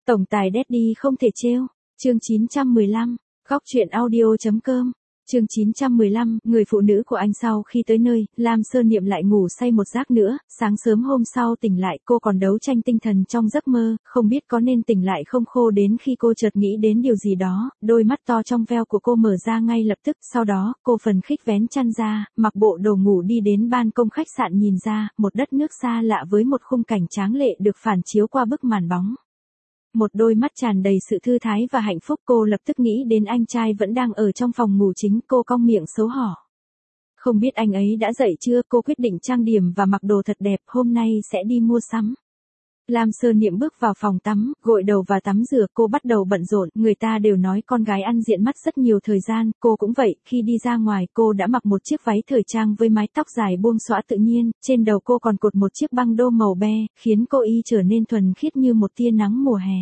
Tổng tài Daddy không thể trêu. Chương 915, góc truyện audio.com. Chương 915, người phụ nữ của anh sau khi tới nơi, Lam Sơn Niệm lại ngủ say một giấc nữa, sáng sớm hôm sau tỉnh lại cô còn đấu tranh tinh thần trong giấc mơ, không biết có nên tỉnh lại không khô đến khi cô chợt nghĩ đến điều gì đó, đôi mắt to trong veo của cô mở ra ngay lập tức, sau đó, cô phần khích vén chăn ra, mặc bộ đồ ngủ đi đến ban công khách sạn nhìn ra, một đất nước xa lạ với một khung cảnh tráng lệ được phản chiếu qua bức màn bóng. Một đôi mắt tràn đầy sự thư thái và hạnh phúc, cô lập tức nghĩ đến anh trai vẫn đang ở trong phòng ngủ chính, cô cong miệng xấu hổ. Không biết anh ấy đã dậy chưa, cô quyết định trang điểm và mặc đồ thật đẹp, hôm nay sẽ đi mua sắm. Lam Sơn Niệm bước vào phòng tắm, gội đầu và tắm rửa, cô bắt đầu bận rộn, người ta đều nói con gái ăn diện mắt rất nhiều thời gian, cô cũng vậy, khi đi ra ngoài cô đã mặc một chiếc váy thời trang với mái tóc dài buông xõa tự nhiên, trên đầu cô còn cột một chiếc băng đô màu be, khiến cô y trở nên thuần khiết như một tia nắng mùa hè.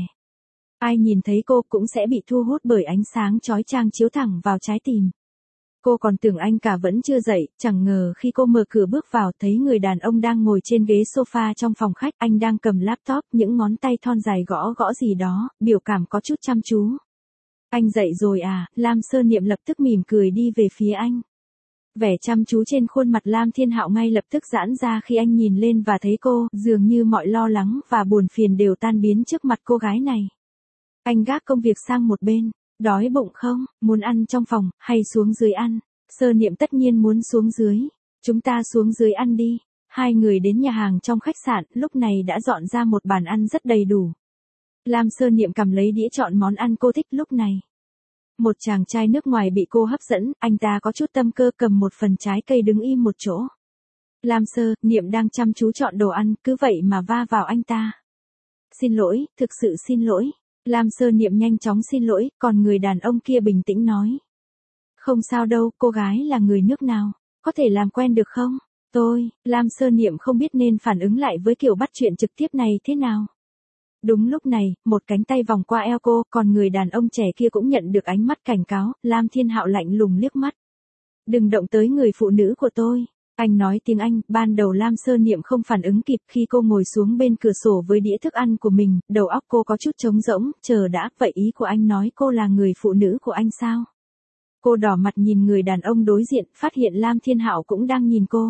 Ai nhìn thấy cô cũng sẽ bị thu hút bởi ánh sáng chói chang chiếu thẳng vào trái tim. Cô còn tưởng anh cả vẫn chưa dậy, chẳng ngờ khi cô mở cửa bước vào thấy người đàn ông đang ngồi trên ghế sofa trong phòng khách, anh đang cầm laptop, những ngón tay thon dài gõ gõ gì đó, biểu cảm có chút chăm chú. Anh dậy rồi à, Lam Sơn Niệm lập tức mỉm cười đi về phía anh. Vẻ chăm chú trên khuôn mặt Lam Thiên Hạo ngay lập tức giãn ra khi anh nhìn lên và thấy cô, dường như mọi lo lắng và buồn phiền đều tan biến trước mặt cô gái này. Anh gác công việc sang một bên. Đói bụng không, muốn ăn trong phòng, hay xuống dưới ăn? Sơn Niệm tất nhiên muốn xuống dưới. Chúng ta xuống dưới ăn đi. Hai người đến nhà hàng trong khách sạn, lúc này đã dọn ra một bàn ăn rất đầy đủ. Lam Sơn Niệm cầm lấy đĩa chọn món ăn cô thích lúc này. Một chàng trai nước ngoài bị cô hấp dẫn, anh ta có chút tâm cơ cầm một phần trái cây đứng im một chỗ. Lam Niệm đang chăm chú chọn đồ ăn, cứ vậy mà va vào anh ta. Xin lỗi, thực sự xin lỗi. Lam Sơn Niệm nhanh chóng xin lỗi, còn người đàn ông kia bình tĩnh nói. Không sao đâu, cô gái là người nước nào, có thể làm quen được không? Lam Sơn Niệm không biết nên phản ứng lại với kiểu bắt chuyện trực tiếp này thế nào. Đúng lúc này, một cánh tay vòng qua eo cô, còn người đàn ông trẻ kia cũng nhận được ánh mắt cảnh cáo, Lam Thiên Hạo lạnh lùng liếc mắt. Đừng động tới người phụ nữ của tôi. Anh nói tiếng Anh, ban đầu Lam Sơn Niệm không phản ứng kịp khi cô ngồi xuống bên cửa sổ với đĩa thức ăn của mình, đầu óc cô có chút trống rỗng, chờ đã, vậy ý của anh nói cô là người phụ nữ của anh sao? Cô đỏ mặt nhìn người đàn ông đối diện, phát hiện Lam Thiên Hạo cũng đang nhìn cô.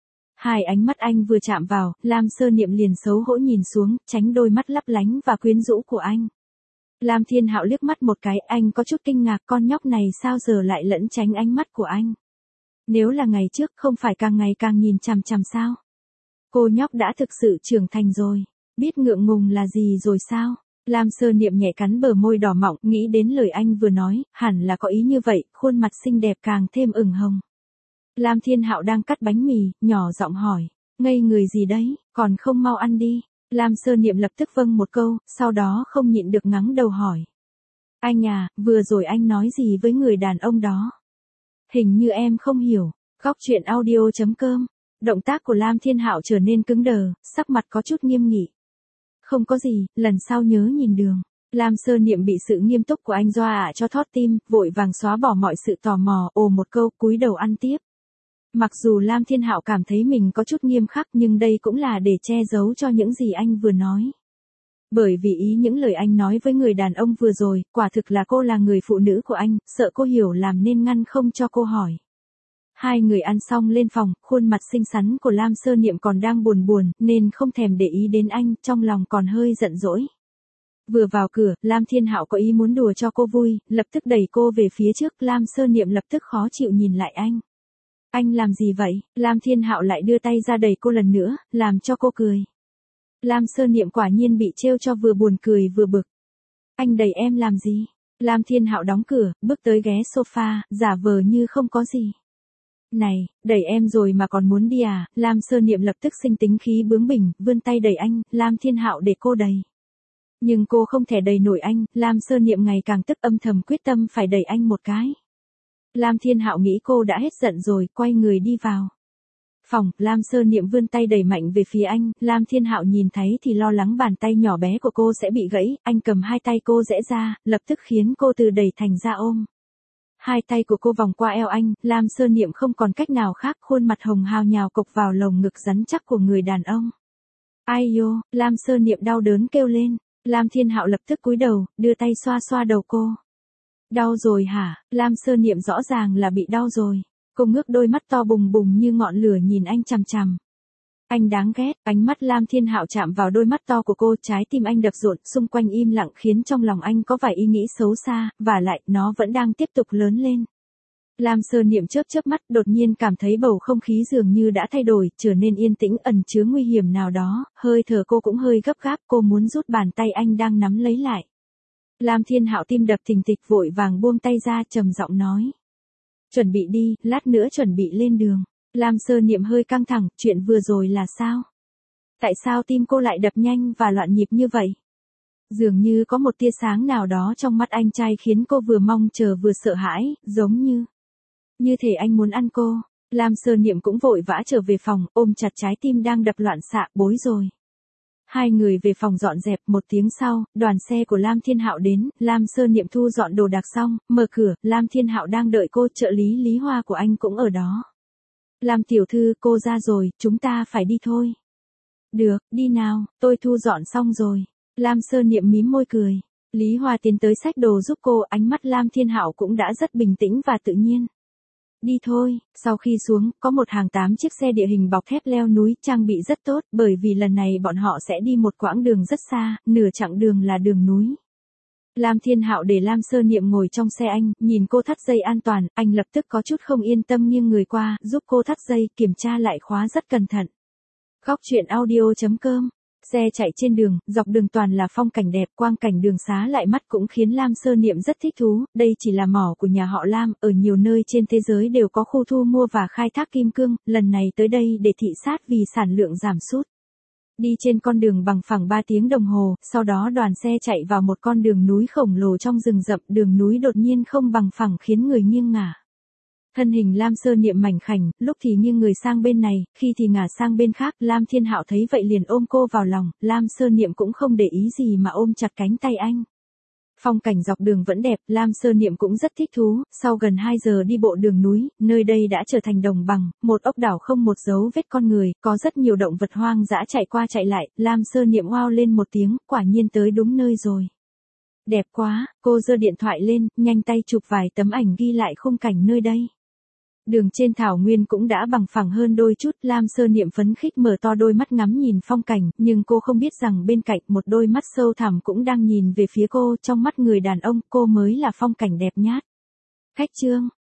Hai ánh mắt anh vừa chạm vào, Lam Sơn Niệm liền xấu hổ nhìn xuống, tránh đôi mắt lấp lánh và quyến rũ của anh. Lam Thiên Hạo liếc mắt một cái, anh có chút kinh ngạc, con nhóc này sao giờ lại lẫn tránh ánh mắt của anh. Nếu là ngày trước không phải càng ngày càng nhìn chằm chằm sao? Cô nhóc đã thực sự trưởng thành rồi, biết ngượng ngùng là gì rồi sao? Lam Sơn Niệm nhẹ cắn bờ môi đỏ mọng, nghĩ đến lời anh vừa nói, hẳn là có ý như vậy, khuôn mặt xinh đẹp càng thêm ửng hồng. Lam Thiên Hạo đang cắt bánh mì, nhỏ giọng hỏi, ngây người gì đấy, còn không mau ăn đi. Lam Sơn Niệm lập tức vâng một câu, sau đó không nhịn được ngắng đầu hỏi. Anh à, vừa rồi anh nói gì với người đàn ông đó? Hình như em không hiểu. Góc truyện audio.com. Động tác của Lam Thiên Hạo trở nên cứng đờ, sắc mặt có chút nghiêm nghị. Không có gì, lần sau nhớ nhìn đường. Lam Sơn Niệm bị sự nghiêm túc của anh dọa cho thót tim, vội vàng xóa bỏ mọi sự tò mò, ồ một câu, cúi đầu ăn tiếp. Mặc dù Lam Thiên Hạo cảm thấy mình có chút nghiêm khắc nhưng đây cũng là để che giấu cho những gì anh vừa nói. Bởi vì ý những lời anh nói với người đàn ông vừa rồi, quả thực là cô là người phụ nữ của anh, sợ cô hiểu làm nên ngăn không cho cô hỏi. Hai người ăn xong lên phòng, khuôn mặt xinh xắn của Lam Sơn Niệm còn đang buồn nên không thèm để ý đến anh, trong lòng còn hơi giận dỗi. Vừa vào cửa, Lam Thiên Hạo có ý muốn đùa cho cô vui, lập tức đẩy cô về phía trước, Lam Sơn Niệm lập tức khó chịu nhìn lại anh. Anh làm gì vậy? Lam Thiên Hạo lại đưa tay ra đẩy cô lần nữa, làm cho cô cười. Lam Sơn Niệm quả nhiên bị trêu cho vừa buồn cười vừa bực. Anh đẩy em làm gì? Lam Thiên Hạo đóng cửa, bước tới ghé sofa, giả vờ như không có gì. Này, đẩy em rồi mà còn muốn đi à? Lam Sơn Niệm lập tức sinh tính khí bướng bỉnh, vươn tay đẩy anh, Lam Thiên Hạo để cô đẩy. Nhưng cô không thể đẩy nổi anh, Lam Sơn Niệm ngày càng tức âm thầm quyết tâm phải đẩy anh một cái. Lam Thiên Hạo nghĩ cô đã hết giận rồi, quay người đi vào phòng. Lam Sơn Niệm vươn tay đẩy mạnh về phía anh, Lam Thiên Hạo nhìn thấy thì lo lắng bàn tay nhỏ bé của cô sẽ bị gãy, anh cầm hai tay cô giãy ra, lập tức khiến cô từ đẩy thành ra ôm. Hai tay của cô vòng qua eo anh, Lam Sơn Niệm không còn cách nào khác, khuôn mặt hồng hào nhào cộc vào lồng ngực rắn chắc của người đàn ông. Ai yo, Lam Sơn Niệm đau đớn kêu lên. Lam Thiên Hạo lập tức cúi đầu, đưa tay xoa xoa đầu cô. Đau rồi hả? Lam Sơ Niệm rõ ràng là bị đau rồi. Cô ngước đôi mắt to bùng bùng như ngọn lửa nhìn anh chằm chằm. Anh đáng ghét, ánh mắt Lam Thiên Hạo chạm vào đôi mắt to của cô, trái tim anh đập rộn, xung quanh im lặng khiến trong lòng anh có vài ý nghĩ xấu xa, và lại, nó vẫn đang tiếp tục lớn lên. Lam Sơ Niệm chớp chớp mắt, đột nhiên cảm thấy bầu không khí dường như đã thay đổi, trở nên yên tĩnh, ẩn chứa nguy hiểm nào đó, hơi thở cô cũng hơi gấp gáp, cô muốn rút bàn tay anh đang nắm lấy lại. Lam Thiên Hạo tim đập thình thịch, vội vàng buông tay ra, trầm giọng nói. Chuẩn bị đi, lát nữa chuẩn bị lên đường. Lam Sơ Niệm hơi căng thẳng, chuyện vừa rồi là sao? Tại sao tim cô lại đập nhanh và loạn nhịp như vậy? Dường như có một tia sáng nào đó trong mắt anh trai khiến cô vừa mong chờ vừa sợ hãi, giống như thể anh muốn ăn cô. Lam Sơ Niệm cũng vội vã trở về phòng, ôm chặt trái tim đang đập loạn xạ, bối rồi. Hai người về phòng dọn dẹp, một tiếng sau, đoàn xe của Lam Thiên Hạo đến, Lam Sơ Niệm thu dọn đồ đạc xong, mở cửa, Lam Thiên Hạo đang đợi cô, trợ lý Lý Hoa của anh cũng ở đó. Lam tiểu thư, cô ra rồi, chúng ta phải đi thôi. Được, đi nào, tôi thu dọn xong rồi. Lam Sơ Niệm mím môi cười. Lý Hoa tiến tới xách đồ giúp cô, ánh mắt Lam Thiên Hạo cũng đã rất bình tĩnh và tự nhiên. Đi thôi, sau khi xuống, có một hàng 8 chiếc xe địa hình bọc thép leo núi, trang bị rất tốt, bởi vì lần này bọn họ sẽ đi một quãng đường rất xa, nửa chặng đường là đường núi. Lam Thiên Hạo để Lam Sơ Niệm ngồi trong xe anh, nhìn cô thắt dây an toàn, anh lập tức có chút không yên tâm nghiêng người qua, giúp cô thắt dây, kiểm tra lại khóa rất cẩn thận. Góc truyện audio.com. Xe chạy trên đường, dọc đường toàn là phong cảnh đẹp, quang cảnh đường xá lại mắt cũng khiến Lam Sơ Niệm rất thích thú, đây chỉ là mỏ của nhà họ Lam, ở nhiều nơi trên thế giới đều có khu thu mua và khai thác kim cương, lần này tới đây để thị sát vì sản lượng giảm sút. Đi trên con đường bằng phẳng 3 tiếng đồng hồ, sau đó đoàn xe chạy vào một con đường núi khổng lồ trong rừng rậm, đường núi đột nhiên không bằng phẳng khiến người nghiêng ngả. Thân hình Lam Sơ Niệm mảnh khảnh, lúc thì nghiêng người sang bên này, khi thì ngả sang bên khác, Lam Thiên Hạo thấy vậy liền ôm cô vào lòng, Lam Sơ Niệm cũng không để ý gì mà ôm chặt cánh tay anh. Phong cảnh dọc đường vẫn đẹp, Lam Sơ Niệm cũng rất thích thú, sau gần 2 giờ đi bộ đường núi, nơi đây đã trở thành đồng bằng, một ốc đảo không một dấu vết con người, có rất nhiều động vật hoang dã chạy qua chạy lại, Lam Sơ Niệm wow lên một tiếng, quả nhiên tới đúng nơi rồi. Đẹp quá, cô giơ điện thoại lên, nhanh tay chụp vài tấm ảnh ghi lại khung cảnh nơi đây. Đường trên thảo nguyên cũng đã bằng phẳng hơn đôi chút, Lam Sơ Niệm phấn khích mở to đôi mắt ngắm nhìn phong cảnh, nhưng cô không biết rằng bên cạnh một đôi mắt sâu thẳm cũng đang nhìn về phía cô, trong mắt người đàn ông, cô mới là phong cảnh đẹp nhất. Khách Trương,